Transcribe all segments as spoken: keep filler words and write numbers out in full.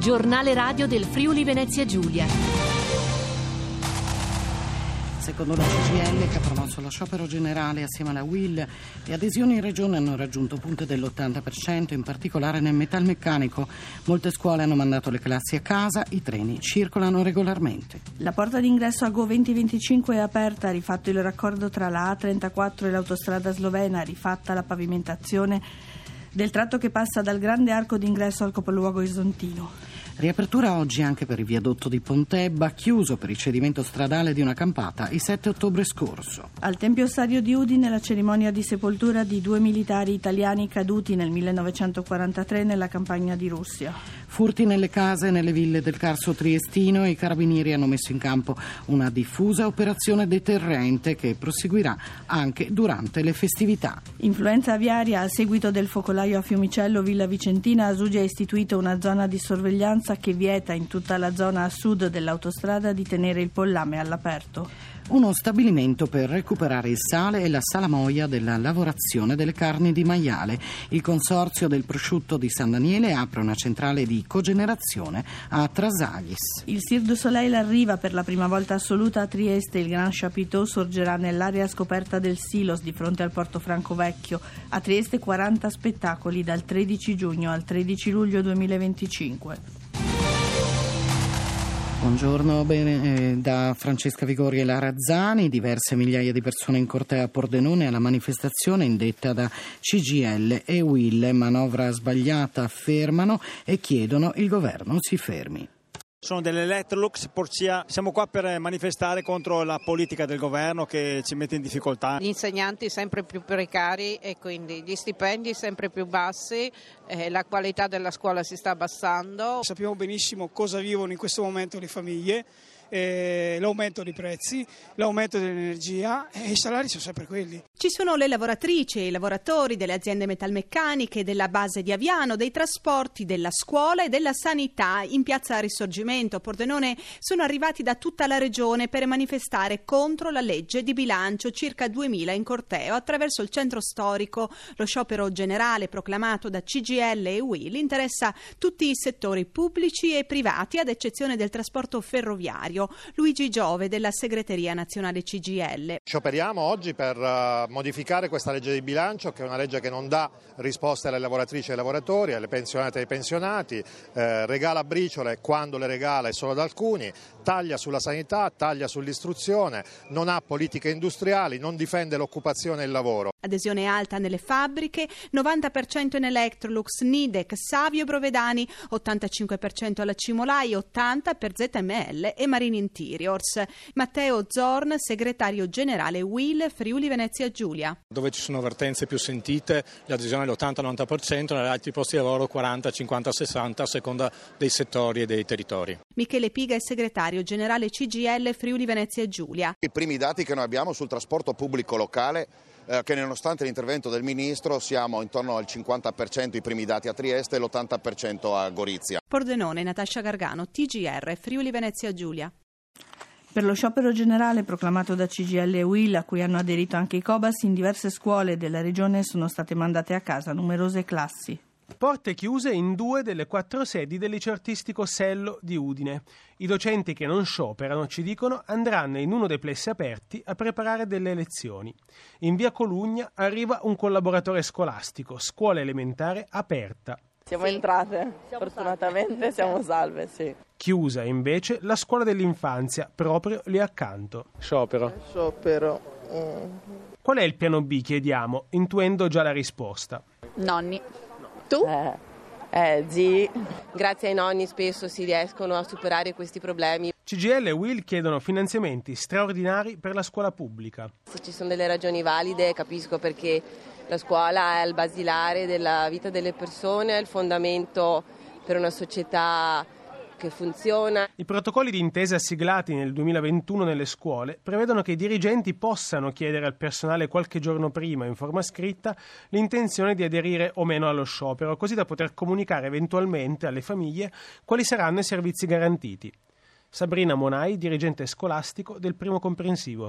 Giornale radio del Friuli Venezia Giulia. Secondo la C G I L, che ha promosso lo sciopero generale assieme alla U I L, le adesioni in regione hanno raggiunto punte dell'ottanta per cento, in particolare nel metalmeccanico. Molte scuole hanno mandato le classi a casa, i treni circolano regolarmente. La porta d'ingresso a Go duemilaventicinque è aperta, rifatto il raccordo tra la A trentaquattro e l'autostrada slovena, rifatta la pavimentazione del tratto che passa dal grande arco d'ingresso al capoluogo isontino. Riapertura oggi anche per il viadotto di Pontebba, chiuso per il cedimento stradale di una campata il sette ottobre scorso. Al Tempio Osario di Udine la cerimonia di sepoltura di due militari italiani caduti nel millenovecentoquarantatré nella campagna di Russia. Furti nelle case e nelle ville del Carso triestino, i carabinieri hanno messo in campo una diffusa operazione deterrente che proseguirà anche durante le festività. Influenza aviaria: a seguito del focolaio a Fiumicello, Villa Vicentina, Asugi ha istituito una zona di sorveglianza che vieta in tutta la zona a sud dell'autostrada di tenere il pollame all'aperto. Uno stabilimento per recuperare il sale e la salamoia della lavorazione delle carni di maiale. Il consorzio del prosciutto di San Daniele apre una centrale di cogenerazione a Trasaglis. Il Cirque du Soleil arriva per la prima volta assoluta a Trieste. Il Grand Chapiteau sorgerà nell'area scoperta del Silos di fronte al Porto Franco Vecchio. A Trieste quaranta spettacoli dal tredici giugno al tredici luglio duemilaventicinque. Buongiorno, bene, eh, da Francesca Vigori e Lara Zani. Diverse migliaia di persone in corteo a Pordenone alla manifestazione indetta da C G I L e U I L. Manovra sbagliata, affermano, e chiedono il governo si fermi. Sono delle Electrolux, Porcia. Siamo qua per manifestare contro la politica del governo che ci mette in difficoltà. Gli insegnanti sempre più precari e quindi gli stipendi sempre più bassi, eh, la qualità della scuola si sta abbassando. Sappiamo benissimo cosa vivono in questo momento le famiglie. Eh, l'aumento dei prezzi, l'aumento dell'energia e i salari sono sempre quelli. Ci sono le lavoratrici e i lavoratori delle aziende metalmeccaniche, della base di Aviano, dei trasporti, della scuola e della sanità. In piazza Risorgimento a Pordenone sono arrivati da tutta la regione per manifestare contro la legge di bilancio, circa duemila in corteo attraverso il centro storico. Lo sciopero generale proclamato da C G I L e U I L interessa tutti i settori pubblici e privati, ad eccezione del trasporto ferroviario. Luigi Giove della segreteria nazionale C G I L. Scioperiamo oggi per uh, modificare questa legge di bilancio, che è una legge che non dà risposte alle lavoratrici e ai lavoratori, alle pensionate e ai pensionati, eh, regala briciole quando le regala è solo ad alcuni, taglia sulla sanità, taglia sull'istruzione, non ha politiche industriali, non difende l'occupazione e il lavoro. Adesione alta nelle fabbriche, novanta per cento in Electrolux, Nidec, Savio Provedani, ottantacinque per cento alla Cimolai, ottanta per cento per Z M L e Marini Interiors. Matteo Zorn, segretario generale U I L Friuli Venezia Giulia. Dove ci sono vertenze più sentite, l'adesione è l'ottanta novanta per cento, negli altri posti di lavoro quaranta cinquanta sessanta a seconda dei settori e dei territori. Michele Piga è segretario generale C G I L Friuli Venezia Giulia. I primi dati che noi abbiamo sul trasporto pubblico locale, eh, che nonostante l'intervento del Ministro siamo intorno al cinquanta per cento i primi dati a Trieste e l'ottanta per cento a Gorizia. Pordenone, Natascia Gargano, T G R Friuli Venezia Giulia. Per lo sciopero generale proclamato da C G I L e U I L, a cui hanno aderito anche i Cobas, in diverse scuole della regione sono state mandate a casa numerose classi. Porte chiuse in due delle quattro sedi del liceo artistico Sello di Udine. I docenti che non scioperano, ci dicono, andranno in uno dei plessi aperti a preparare delle lezioni. In via Colugna arriva un collaboratore scolastico, scuola elementare aperta. Siamo sì. entrate, siamo fortunatamente salve. Siamo salve, sì. Chiusa invece la scuola dell'infanzia, proprio lì accanto. Sciopero. Sciopero. Mm. Qual è il piano B, chiediamo, intuendo già la risposta. Nonni. Tu? Eh, eh, zii. Grazie ai nonni spesso si riescono a superare questi problemi. C G I L e U I L chiedono finanziamenti straordinari per la scuola pubblica. Se ci sono delle ragioni valide, capisco, perché la scuola è il basilare della vita delle persone, è il fondamento per una società che funziona. I protocolli di intesa siglati nel duemilaventuno nelle scuole prevedono che i dirigenti possano chiedere al personale qualche giorno prima, in forma scritta, l'intenzione di aderire o meno allo sciopero, così da poter comunicare eventualmente alle famiglie quali saranno i servizi garantiti. Sabrina Monai, dirigente scolastico del primo comprensivo.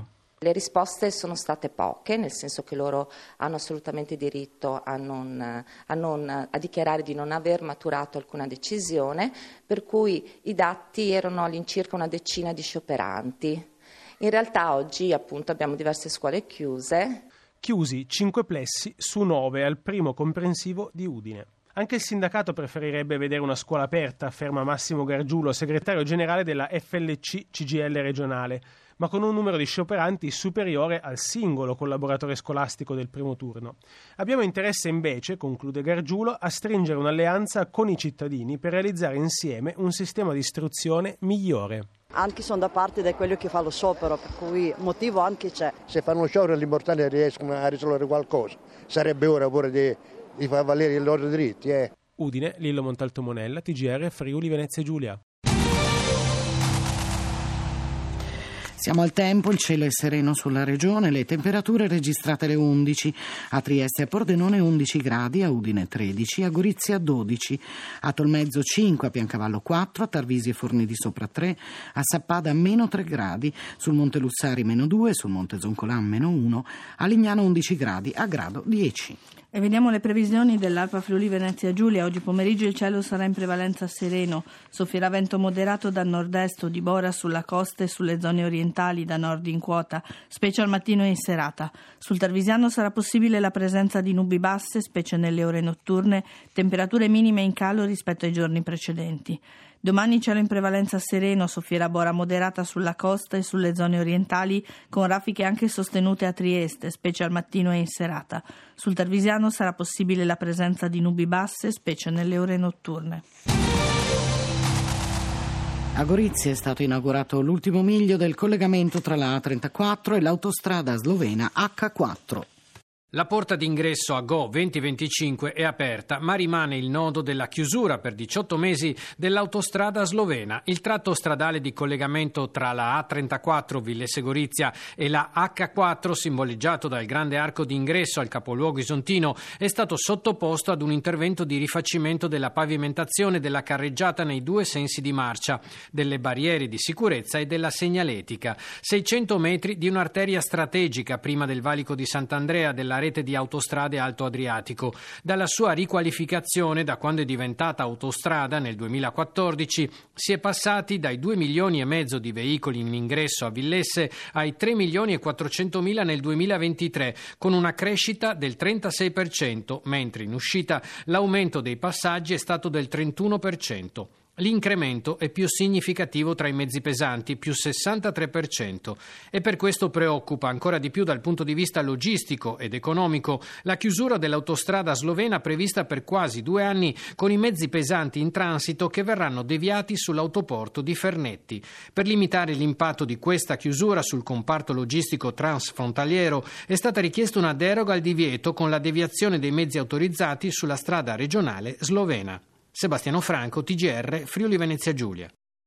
Le risposte sono state poche, nel senso che loro hanno assolutamente diritto a, non, a, non, a dichiarare di non aver maturato alcuna decisione, per cui i dati erano all'incirca una decina di scioperanti. In realtà oggi appunto abbiamo diverse scuole chiuse. Chiusi cinque plessi su nove al primo comprensivo di Udine. Anche il sindacato preferirebbe vedere una scuola aperta, afferma Massimo Gargiulo, segretario generale della F L C C G I L regionale, ma con un numero di scioperanti superiore al singolo collaboratore scolastico del primo turno. Abbiamo interesse invece, conclude Gargiulo, a stringere un'alleanza con i cittadini per realizzare insieme un sistema di istruzione migliore. Anche sono da parte di quello che fa lo sciopero, per cui motivo anche c'è. Se fanno sciopero l'importante è che riescono a risolvere qualcosa. Sarebbe ora pure di, di far valere i loro diritti. Eh. Udine, Lillo Montalto Monella, T G R, Friuli Venezia Giulia. Siamo al tempo, il cielo è sereno sulla regione, le temperature registrate le undici, a Trieste e a Pordenone undici gradi, a Udine tredici, a Gorizia dodici, a Tolmezzo cinque, a Piancavallo quattro, a Tarvisi e Forni di Sopra tre, a Sappada meno tre gradi, sul Monte Lussari meno due, sul Monte Zoncolan meno uno, a Lignano undici gradi, a Grado dieci. E vediamo le previsioni dell'Alpa Friuli Venezia Giulia. Oggi pomeriggio il cielo sarà in prevalenza sereno, soffierà vento moderato da nord-est o di bora sulla costa e sulle zone orientali da nord in quota, specie al mattino e in serata. Sul Tarvisiano sarà possibile la presenza di nubi basse, specie nelle ore notturne, temperature minime in calo rispetto ai giorni precedenti. Domani cielo in prevalenza sereno, soffierà bora moderata sulla costa e sulle zone orientali, con raffiche anche sostenute a Trieste, specie al mattino e in serata. Sul Tarvisiano sarà possibile la presenza di nubi basse, specie nelle ore notturne. A Gorizia è stato inaugurato l'ultimo miglio del collegamento tra la A trentaquattro e l'autostrada slovena acca quattro. La porta d'ingresso a Go duemilaventicinque è aperta, ma rimane il nodo della chiusura per diciotto mesi dell'autostrada slovena. Il tratto stradale di collegamento tra la A trentaquattro Villesse Gorizia e la acca quattro, simboleggiato dal grande arco d'ingresso al capoluogo isontino, è stato sottoposto ad un intervento di rifacimento della pavimentazione della carreggiata nei due sensi di marcia, delle barriere di sicurezza e della segnaletica. seicento metri di un'arteria strategica prima del valico di Sant'Andrea della rete di autostrade Alto Adriatico. Dalla sua riqualificazione, da quando è diventata autostrada nel duemilaquattordici, si è passati dai due milioni e mezzo di veicoli in ingresso a Villesse ai tre milioni e quattrocentomila nel duemilaventitré, con una crescita del trentasei per cento, mentre in uscita l'aumento dei passaggi è stato del trentuno per cento. L'incremento è più significativo tra i mezzi pesanti, più sessantatré per cento, e per questo preoccupa ancora di più dal punto di vista logistico ed economico la chiusura dell'autostrada slovena prevista per quasi due anni con i mezzi pesanti in transito che verranno deviati sull'autoporto di Fernetti. Per limitare l'impatto di questa chiusura sul comparto logistico transfrontaliero è stata richiesta una deroga al divieto con la deviazione dei mezzi autorizzati sulla strada regionale slovena. Sebastiano Franco, T G R, Friuli Venezia Giulia.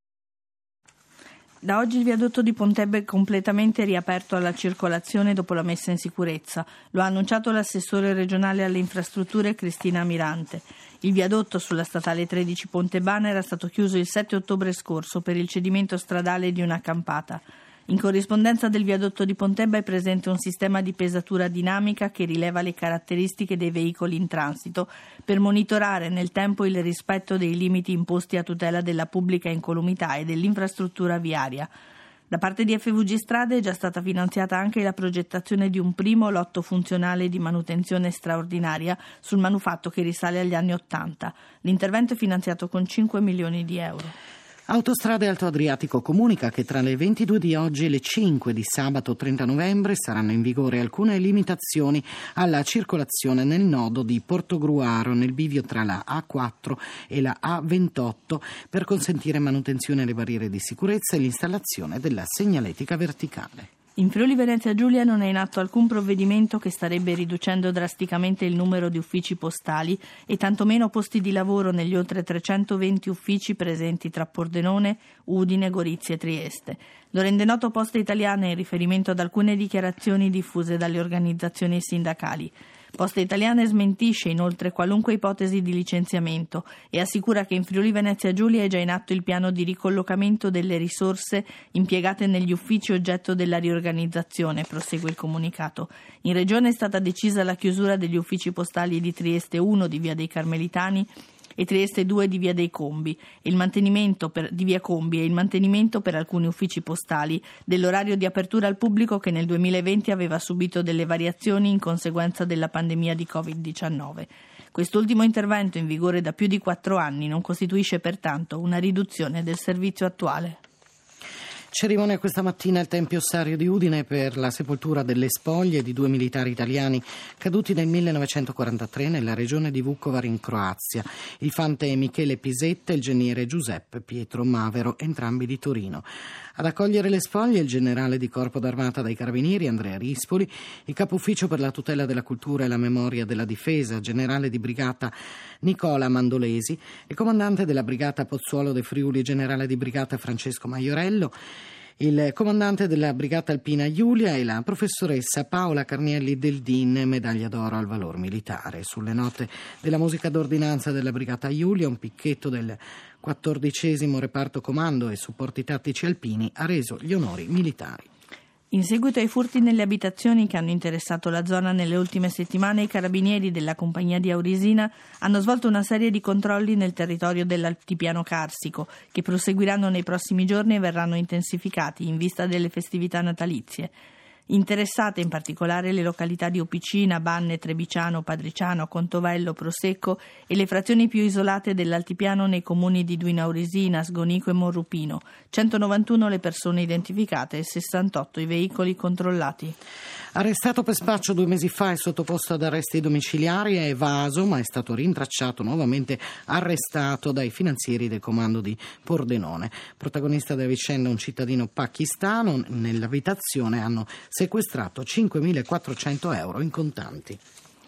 Da oggi il viadotto di Pontebba è completamente riaperto alla circolazione dopo la messa in sicurezza. Lo ha annunciato l'assessore regionale alle infrastrutture Cristina Mirante. Il viadotto sulla statale tredici Pontebana era stato chiuso il sette ottobre scorso per il cedimento stradale di una campata. In corrispondenza del viadotto di Pontebba è presente un sistema di pesatura dinamica che rileva le caratteristiche dei veicoli in transito per monitorare nel tempo il rispetto dei limiti imposti a tutela della pubblica incolumità e dell'infrastruttura viaria. Da parte di F V G Strade è già stata finanziata anche la progettazione di un primo lotto funzionale di manutenzione straordinaria sul manufatto che risale agli anni Ottanta. L'intervento è finanziato con cinque milioni di euro. Autostrade Alto Adriatico comunica che tra le ventidue di oggi e le cinque di sabato trenta novembre saranno in vigore alcune limitazioni alla circolazione nel nodo di Portogruaro nel bivio tra la A quattro e la A ventotto per consentire manutenzione alle barriere di sicurezza e l'installazione della segnaletica verticale. In Friuli Venezia Giulia non è in atto alcun provvedimento che starebbe riducendo drasticamente il numero di uffici postali e tantomeno posti di lavoro negli oltre trecentoventi uffici presenti tra Pordenone, Udine, Gorizia e Trieste. Lo rende noto Poste Italiane in riferimento ad alcune dichiarazioni diffuse dalle organizzazioni sindacali. Poste Italiane smentisce inoltre qualunque ipotesi di licenziamento e assicura che in Friuli Venezia Giulia è già in atto il piano di ricollocamento delle risorse impiegate negli uffici oggetto della riorganizzazione, prosegue il comunicato. In Regione è stata decisa la chiusura degli uffici postali di Trieste uno di Via dei Carmelitani e Trieste due di Via dei Combi, e il mantenimento per, di Via Combi e il mantenimento per alcuni uffici postali dell'orario di apertura al pubblico che nel duemilaventi aveva subito delle variazioni in conseguenza della pandemia di covid diciannove. Quest'ultimo intervento, in vigore da più di quattro anni, non costituisce pertanto una riduzione del servizio attuale. Cerimonia questa mattina al Tempio Ossario di Udine per la sepoltura delle spoglie di due militari italiani caduti nel millenovecentoquarantatré nella regione di Vukovar in Croazia, il fante Michele Pisetta e il geniere Giuseppe Pietro Mavero, entrambi di Torino. Ad accogliere le spoglie il generale di Corpo d'Armata dei Carabinieri Andrea Rispoli, il capo ufficio per la tutela della cultura e la memoria della difesa, generale di brigata Nicola Mandolesi, il comandante della brigata Pozzuolo de Friuli, generale di brigata Francesco Maiorello, il comandante della brigata alpina Giulia e la professoressa Paola Carnielli del D I N, medaglia d'oro al valor militare. Sulle note della musica d'ordinanza della brigata Giulia, un picchetto del quattordicesimo reparto comando e supporti tattici alpini ha reso gli onori militari. In seguito ai furti nelle abitazioni che hanno interessato la zona nelle ultime settimane, i carabinieri della compagnia di Aurisina hanno svolto una serie di controlli nel territorio dell'Altipiano Carsico, che proseguiranno nei prossimi giorni e verranno intensificati in vista delle festività natalizie. Interessate in particolare le località di Opicina, Banne, Trebiciano, Padriciano, Contovello, Prosecco e le frazioni più isolate dell'Altipiano nei comuni di Duino Aurisina, Sgonico e Morrupino. centonovantuno le persone identificate e sessantotto i veicoli controllati. Arrestato per spaccio due mesi fa e sottoposto ad arresti domiciliari, è evaso ma è stato rintracciato, nuovamente arrestato dai finanzieri del comando di Pordenone. Protagonista della vicenda un cittadino pakistano. Nell'abitazione hanno sequestrato cinquemilaquattrocento euro in contanti.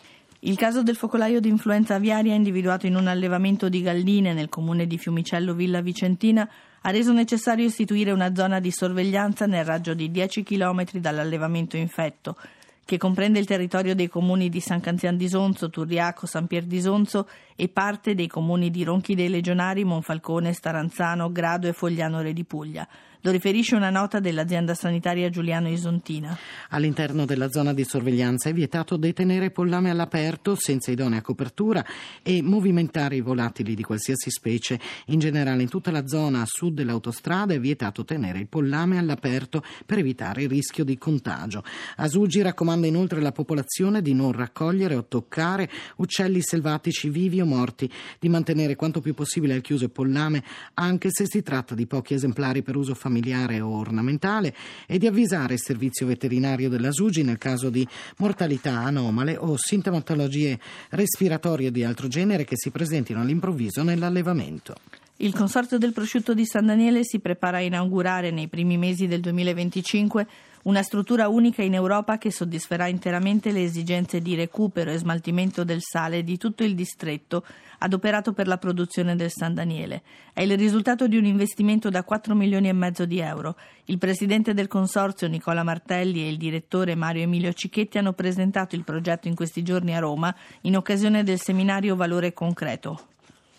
Il caso del focolaio di influenza aviaria individuato in un allevamento di galline nel comune di Fiumicello Villa Vicentina ha reso necessario istituire una zona di sorveglianza nel raggio di dieci chilometri dall'allevamento infetto, che comprende il territorio dei comuni di San Canzian di Sonzo, Turriaco, San Pier di Sonzo e parte dei comuni di Ronchi dei Legionari, Monfalcone, Staranzano, Grado e Foglianore di Puglia. Lo riferisce una nota dell'azienda sanitaria Giuliano Isontina. All'interno della zona di sorveglianza è vietato detenere pollame all'aperto senza idonea copertura e movimentare i volatili di qualsiasi specie. In generale in tutta la zona a sud dell'autostrada è vietato tenere il pollame all'aperto per evitare il rischio di contagio. Asugi raccomanda inoltre alla popolazione di non raccogliere o toccare uccelli selvatici vivi o morti, di mantenere quanto più possibile al chiuso il pollame anche se si tratta di pochi esemplari per uso familiare o ornamentale, e di avvisare il servizio veterinario della S U G I nel caso di mortalità anomale o sintomatologie respiratorie di altro genere che si presentino all'improvviso nell'allevamento. Il Consorzio del Prosciutto di San Daniele si prepara a inaugurare nei primi mesi del duemilaventicinque una struttura unica in Europa che soddisferà interamente le esigenze di recupero e smaltimento del sale di tutto il distretto adoperato per la produzione del San Daniele. È il risultato di un investimento da quattro milioni e mezzo di euro. Il presidente del consorzio Nicola Martelli e il direttore Mario Emilio Cicchetti hanno presentato il progetto in questi giorni a Roma in occasione del seminario Valore Concreto.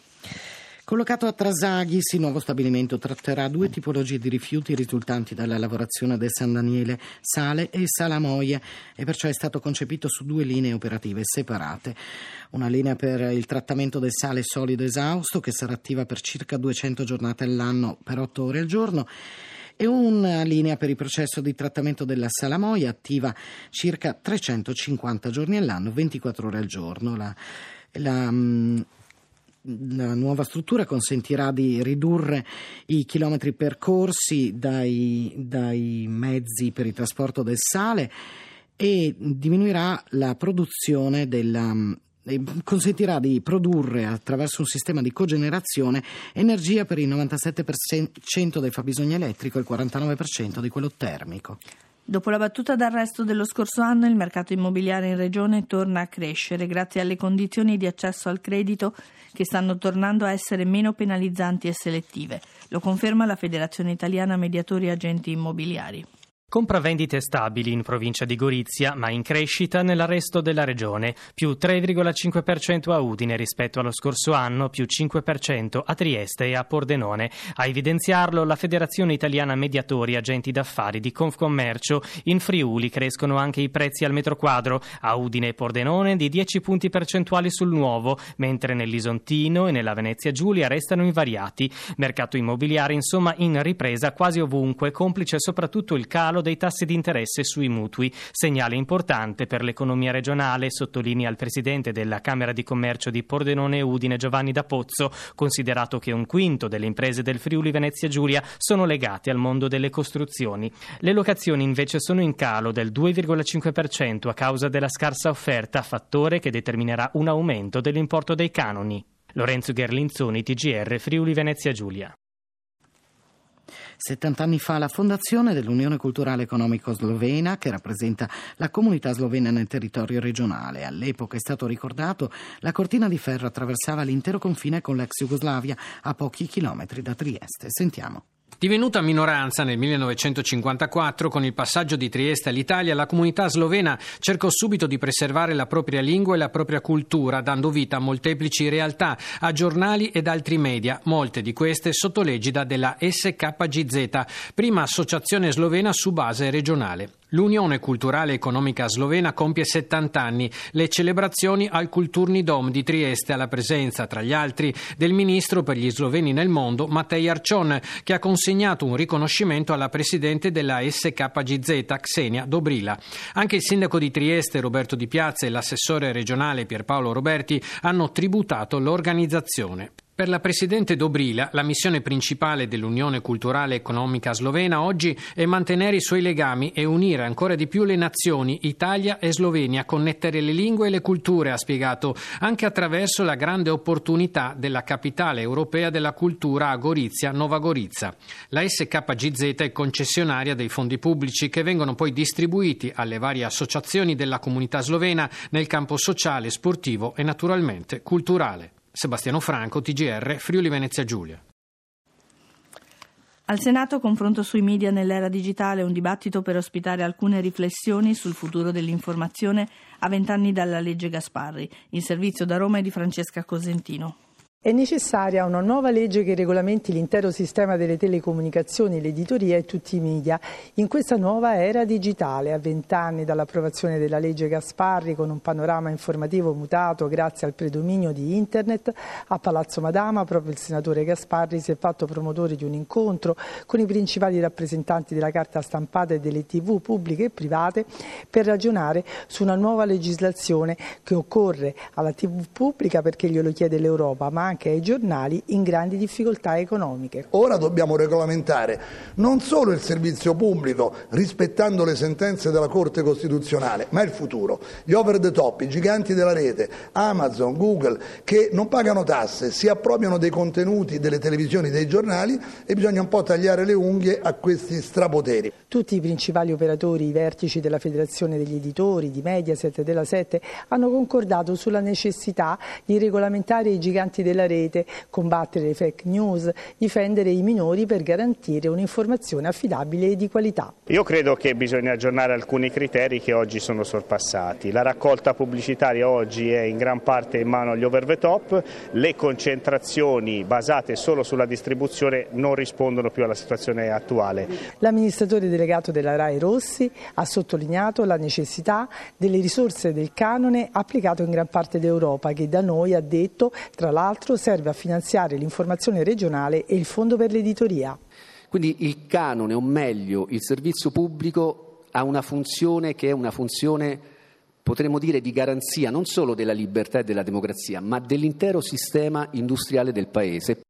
Collocato a Trasaghis, il nuovo stabilimento tratterà due tipologie di rifiuti risultanti dalla lavorazione del San Daniele, sale e salamoia, e perciò è stato concepito su due linee operative separate. Una linea per il trattamento del sale solido esausto, che sarà attiva per circa duecento giornate all'anno per otto ore al giorno, e una linea per il processo di trattamento della salamoia, attiva circa trecentocinquanta giorni all'anno, ventiquattro ore al giorno. La, la La nuova struttura consentirà di ridurre i chilometri percorsi dai, dai mezzi per il trasporto del sale e diminuirà la produzione della consentirà di produrre attraverso un sistema di cogenerazione energia per il novantasette per cento del fabbisogno elettrico e il quarantanove per cento di quello termico. Dopo la battuta d'arresto dello scorso anno, il mercato immobiliare in regione torna a crescere grazie alle condizioni di accesso al credito che stanno tornando a essere meno penalizzanti e selettive. Lo conferma la Federazione Italiana Mediatori Agenti Immobiliari. Compravendite stabili in provincia di Gorizia, ma in crescita nel resto della regione, più tre virgola cinque per cento a Udine rispetto allo scorso anno, più cinque per cento a Trieste e a Pordenone. A evidenziarlo la Federazione Italiana Mediatori Agenti d'Affari di Confcommercio. In Friuli crescono anche i prezzi al metro quadro, a Udine e Pordenone di dieci punti percentuali sul nuovo, mentre nell'Isontino e nella Venezia Giulia restano invariati. Mercato immobiliare insomma in ripresa quasi ovunque, complice soprattutto il calo dei tassi di interesse sui mutui, segnale importante per l'economia regionale, sottolinea il presidente della Camera di Commercio di Pordenone e Udine Giovanni D'Apozzo, considerato che un quinto delle imprese del Friuli Venezia Giulia sono legate al mondo delle costruzioni. Le locazioni invece sono in calo del due virgola cinque per cento a causa della scarsa offerta, fattore che determinerà un aumento dell'importo dei canoni. Lorenzo Gherlinzoni, T G R Friuli Venezia Giulia. settant'anni fa la fondazione dell'Unione Culturale Economico Slovena, che rappresenta la comunità slovena nel territorio regionale. All'epoca, è stato ricordato, la cortina di ferro attraversava l'intero confine con l'ex Jugoslavia a pochi chilometri da Trieste. Sentiamo. Divenuta minoranza nel millenovecentocinquantaquattro, con il passaggio di Trieste all'Italia, la comunità slovena cercò subito di preservare la propria lingua e la propria cultura, dando vita a molteplici realtà, a giornali ed altri media, molte di queste sotto l'egida della S K G Z, prima associazione slovena su base regionale. L'Unione Culturale Economica Slovena compie settanta anni, le celebrazioni al Kulturni Dom di Trieste, alla presenza, tra gli altri, del ministro per gli sloveni nel mondo, Matej Arčon, che ha consegnato un riconoscimento alla presidente della S K G Z, Ksenia Dobrila. Anche il sindaco di Trieste, Roberto Di Piazza, e l'assessore regionale Pierpaolo Roberti hanno tributato l'organizzazione. Per la presidente Dobrila, la missione principale dell'Unione Culturale Economica Slovena oggi è mantenere i suoi legami e unire ancora di più le nazioni, Italia e Slovenia, connettere le lingue e le culture, ha spiegato, anche attraverso la grande opportunità della capitale europea della cultura a Gorizia, Nova Gorica. La S K G Z è concessionaria dei fondi pubblici che vengono poi distribuiti alle varie associazioni della comunità slovena nel campo sociale, sportivo e naturalmente culturale. Sebastiano Franco, T G R, Friuli Venezia Giulia. Al Senato, confronto sui media nell'era digitale, un dibattito per ospitare alcune riflessioni sul futuro dell'informazione a vent'anni dalla legge Gasparri. Il servizio da Roma è di Francesca Cosentino. È necessaria una nuova legge che regolamenti l'intero sistema delle telecomunicazioni, l'editoria e tutti i media in questa nuova era digitale, a vent'anni dall'approvazione della legge Gasparri, con un panorama informativo mutato grazie al predominio di Internet. A Palazzo Madama proprio il senatore Gasparri si è fatto promotore di un incontro con i principali rappresentanti della carta stampata e delle tivù pubbliche e private per ragionare su una nuova legislazione che occorre alla tivù pubblica perché glielo chiede l'Europa, ma anche ai giornali in grandi difficoltà economiche. Ora dobbiamo regolamentare non solo il servizio pubblico rispettando le sentenze della Corte Costituzionale, ma il futuro. Gli over the top, i giganti della rete, Amazon, Google, che non pagano tasse, si appropriano dei contenuti delle televisioni, dei giornali, e bisogna un po' tagliare le unghie a questi strapoteri. Tutti i principali operatori, i vertici della Federazione degli Editori, di Mediaset e della Sette, hanno concordato sulla necessità di regolamentare i giganti della rete, combattere le fake news, difendere i minori per garantire un'informazione affidabile e di qualità. Io credo che bisogna aggiornare alcuni criteri che oggi sono sorpassati. La raccolta pubblicitaria oggi è in gran parte in mano agli over the top, le concentrazioni basate solo sulla distribuzione non rispondono più alla situazione attuale. L'amministratore delegato della RAI Rossi ha sottolineato la necessità delle risorse del canone applicato in gran parte d'Europa, che da noi, ha detto, tra l'altro serve a finanziare l'informazione regionale e il fondo per l'editoria. Quindi il canone, o meglio il servizio pubblico, ha una funzione che è una funzione, potremmo dire, di garanzia non solo della libertà e della democrazia, ma dell'intero sistema industriale del Paese.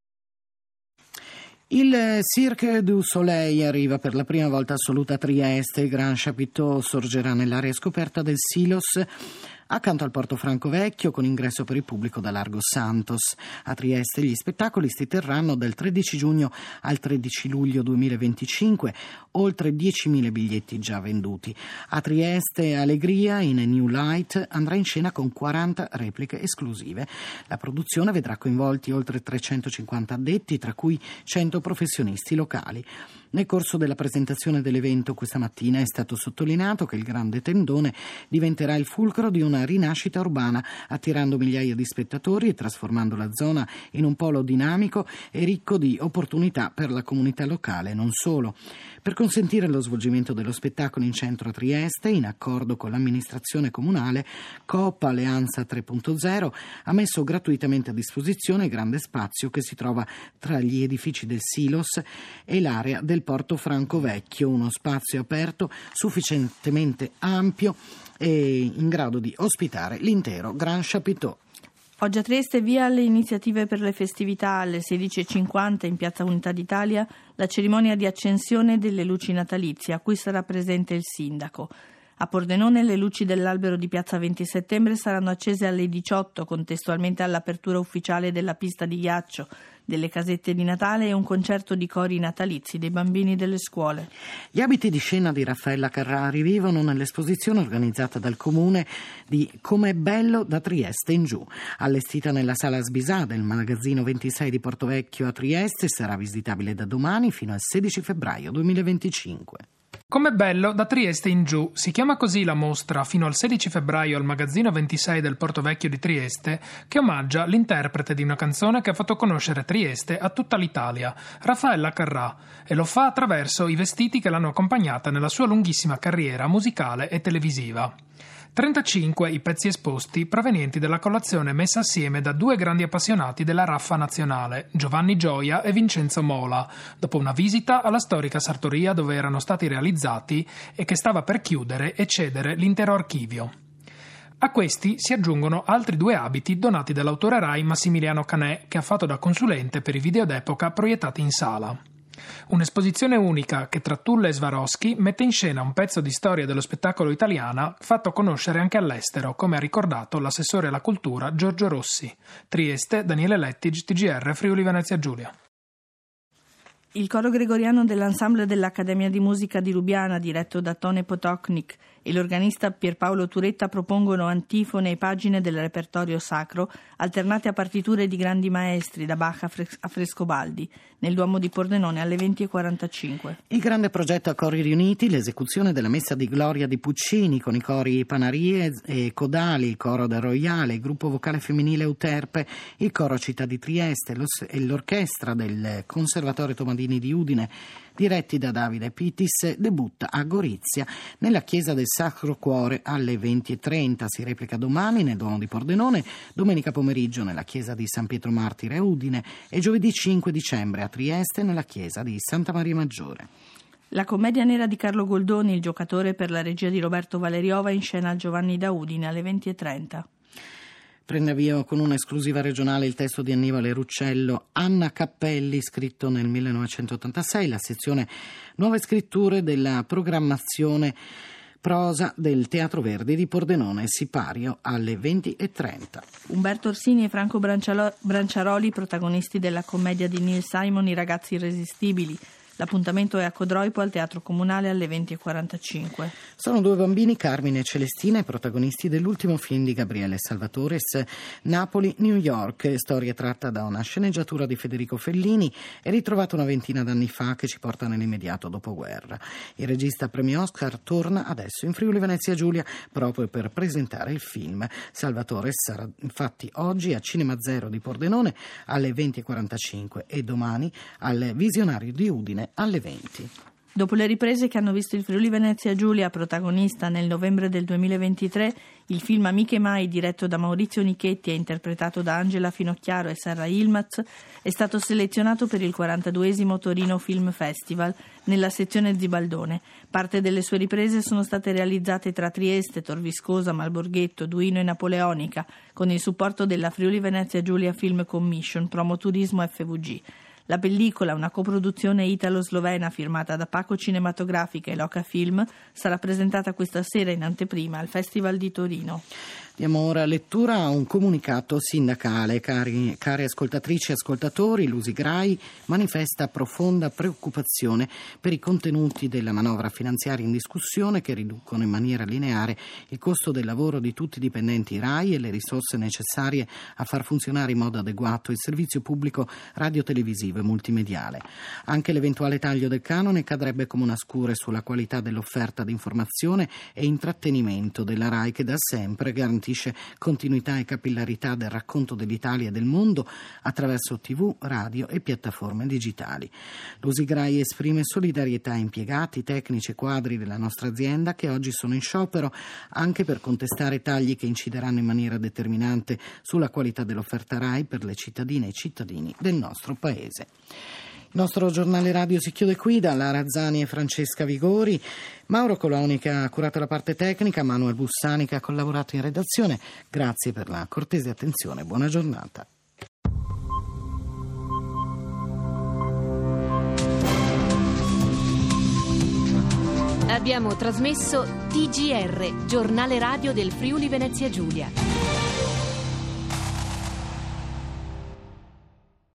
Il Cirque du Soleil arriva per la prima volta assoluta a Trieste. Il Grand Chapiteau sorgerà nell'area scoperta del Silos, accanto al Porto Franco Vecchio, con ingresso per il pubblico da Largo Santos. A Trieste gli spettacoli si terranno dal tredici giugno al tredici luglio duemilaventicinque, oltre diecimila biglietti già venduti. A Trieste Allegria in New Light andrà in scena con quaranta repliche esclusive. La produzione vedrà coinvolti oltre trecentocinquanta addetti, tra cui cento professionisti locali. Nel corso della presentazione dell'evento questa mattina è stato sottolineato che il Grande Tendone diventerà il fulcro di una rinascita urbana, attirando migliaia di spettatori e trasformando la zona in un polo dinamico e ricco di opportunità per la comunità locale e non solo. Per consentire lo svolgimento dello spettacolo in centro a Trieste, in accordo con l'amministrazione comunale, Coop Alleanza tre punto zero ha messo gratuitamente a disposizione il grande spazio che si trova tra gli edifici del Silos e l'area del Porto Franco Vecchio, uno spazio aperto sufficientemente ampio e in grado di ospitare l'intero Grand Chapiteau. Oggi a Trieste via alle iniziative per le festività. Alle sedici e cinquanta in Piazza Unità d'Italia la cerimonia di accensione delle luci natalizie a cui sarà presente il sindaco. A Pordenone le luci dell'albero di Piazza venti settembre saranno accese alle diciotto, contestualmente all'apertura ufficiale della pista di ghiaccio, delle casette di Natale e un concerto di cori natalizi dei bambini delle scuole. Gli abiti di scena di Raffaella Carrà rivivono nell'esposizione organizzata dal Comune di Com'è bello da Trieste in giù, allestita nella Sala Sbisà del magazzino ventisei di Portovecchio a Trieste. Sarà visitabile da domani fino al sedici febbraio duemilaventicinque. Com'è bello da Trieste in giù, si chiama così la mostra fino al sedici febbraio al magazzino ventisei del Portovecchio di Trieste, che omaggia l'interprete di una canzone che ha fatto conoscere Trieste a tutta l'Italia, Raffaella Carrà, e lo fa attraverso i vestiti che l'hanno accompagnata nella sua lunghissima carriera musicale e televisiva. trentacinque i pezzi esposti provenienti dalla collezione messa assieme da due grandi appassionati della raffa nazionale, Giovanni Gioia e Vincenzo Mola, dopo una visita alla storica sartoria dove erano stati realizzati e che stava per chiudere e cedere l'intero archivio. A questi si aggiungono altri due abiti donati dall'autore Rai Massimiliano Canè, che ha fatto da consulente per i video d'epoca proiettati in sala. Un'esposizione unica che tra Tulle e Swarovski mette in scena un pezzo di storia dello spettacolo italiana fatto conoscere anche all'estero, come ha ricordato l'assessore alla cultura Giorgio Rossi. Trieste, Daniele Lettig, T G R, Friuli Venezia Giulia. Il coro gregoriano dell'ensemble dell'Accademia di Musica di Lubiana, diretto da Tone Potocnik, e l'organista Pierpaolo Turetta propongono antifone e pagine del repertorio sacro, alternate a partiture di grandi maestri, da Bach a, Fres- a Frescobaldi, nel Duomo di Pordenone alle venti e quarantacinque. Il grande progetto a cori riuniti, l'esecuzione della Messa di Gloria di Puccini con i cori Panarie e Codali, il coro del Royale, il gruppo vocale femminile Euterpe, il coro Città di Trieste e l'orchestra del Conservatorio Tomadini di Udine, diretti da Davide Pitis, debutta a Gorizia nella chiesa del Sacro Cuore alle venti e trenta. Si replica domani nel Duomo di Pordenone, domenica pomeriggio nella chiesa di San Pietro Martire a Udine e giovedì cinque dicembre a Trieste nella chiesa di Santa Maria Maggiore. La commedia nera di Carlo Goldoni, il giocatore, per la regia di Roberto Valeriova, in scena al Giovanni da Udine alle venti e trenta. Prende avvio con un'esclusiva regionale il testo di Annibale Ruccello, Anna Cappelli, scritto nel millenovecentottantasei, la sezione Nuove scritture della programmazione prosa del Teatro Verdi di Pordenone, Sipario, alle venti e trenta. Umberto Orsini e Franco Branciaroli, protagonisti della commedia di Neil Simon, I ragazzi irresistibili. L'appuntamento è a Codroipo al Teatro Comunale alle venti e quarantacinque. Sono due bambini, Carmine e Celestina, i protagonisti dell'ultimo film di Gabriele Salvatores, Napoli-New York, storia tratta da una sceneggiatura di Federico Fellini e ritrovata una ventina d'anni fa, che ci porta nell'immediato dopoguerra. Il regista premio Oscar torna adesso in Friuli Venezia Giulia proprio per presentare il film. Salvatores sarà infatti oggi a Cinema Zero di Pordenone alle venti e quarantacinque e domani al Visionario di Udine alle venti. Dopo le riprese che hanno visto il Friuli Venezia Giulia protagonista nel novembre del duemilaventitré, il film Amiche Mai, diretto da Maurizio Nichetti e interpretato da Angela Finocchiaro e Sarah Ilmaz, è stato selezionato per il quarantaduesimo Torino Film Festival nella sezione Zibaldone. Parte delle sue riprese sono state realizzate tra Trieste, Tor Viscosa, Malborghetto, Duino e Napoleonica, con il supporto della Friuli Venezia Giulia Film Commission, Promoturismo F V G. La pellicola, una coproduzione italo-slovena firmata da Paco Cinematografica e Loca Film, sarà presentata questa sera in anteprima al Festival di Torino. Diamo ora lettura a un comunicato sindacale. Cari, cari ascoltatrici e ascoltatori, l'Usigrai manifesta profonda preoccupazione per i contenuti della manovra finanziaria in discussione che riducono in maniera lineare il costo del lavoro di tutti i dipendenti RAI e le risorse necessarie a far funzionare in modo adeguato il servizio pubblico radiotelevisivo e multimediale. Anche l'eventuale taglio del canone cadrebbe come una scure sulla qualità dell'offerta di informazione e intrattenimento della RAI, che da sempre garantisce continuità e capillarità del racconto dell'Italia e del mondo attraverso tivù, radio e piattaforme digitali. L'Usigrai esprime solidarietà a impiegati, tecnici e quadri della nostra azienda che oggi sono in sciopero anche per contestare tagli che incideranno in maniera determinante sulla qualità dell'offerta RAI per le cittadine e cittadini del nostro Paese. Il nostro giornale radio si chiude qui. Da Lara Razzani e Francesca Vigori, Mauro Coloni che ha curato la parte tecnica, Manuel Bussani che ha collaborato in redazione. Grazie per la cortese attenzione, buona giornata. Abbiamo trasmesso T G R, giornale radio del Friuli Venezia Giulia.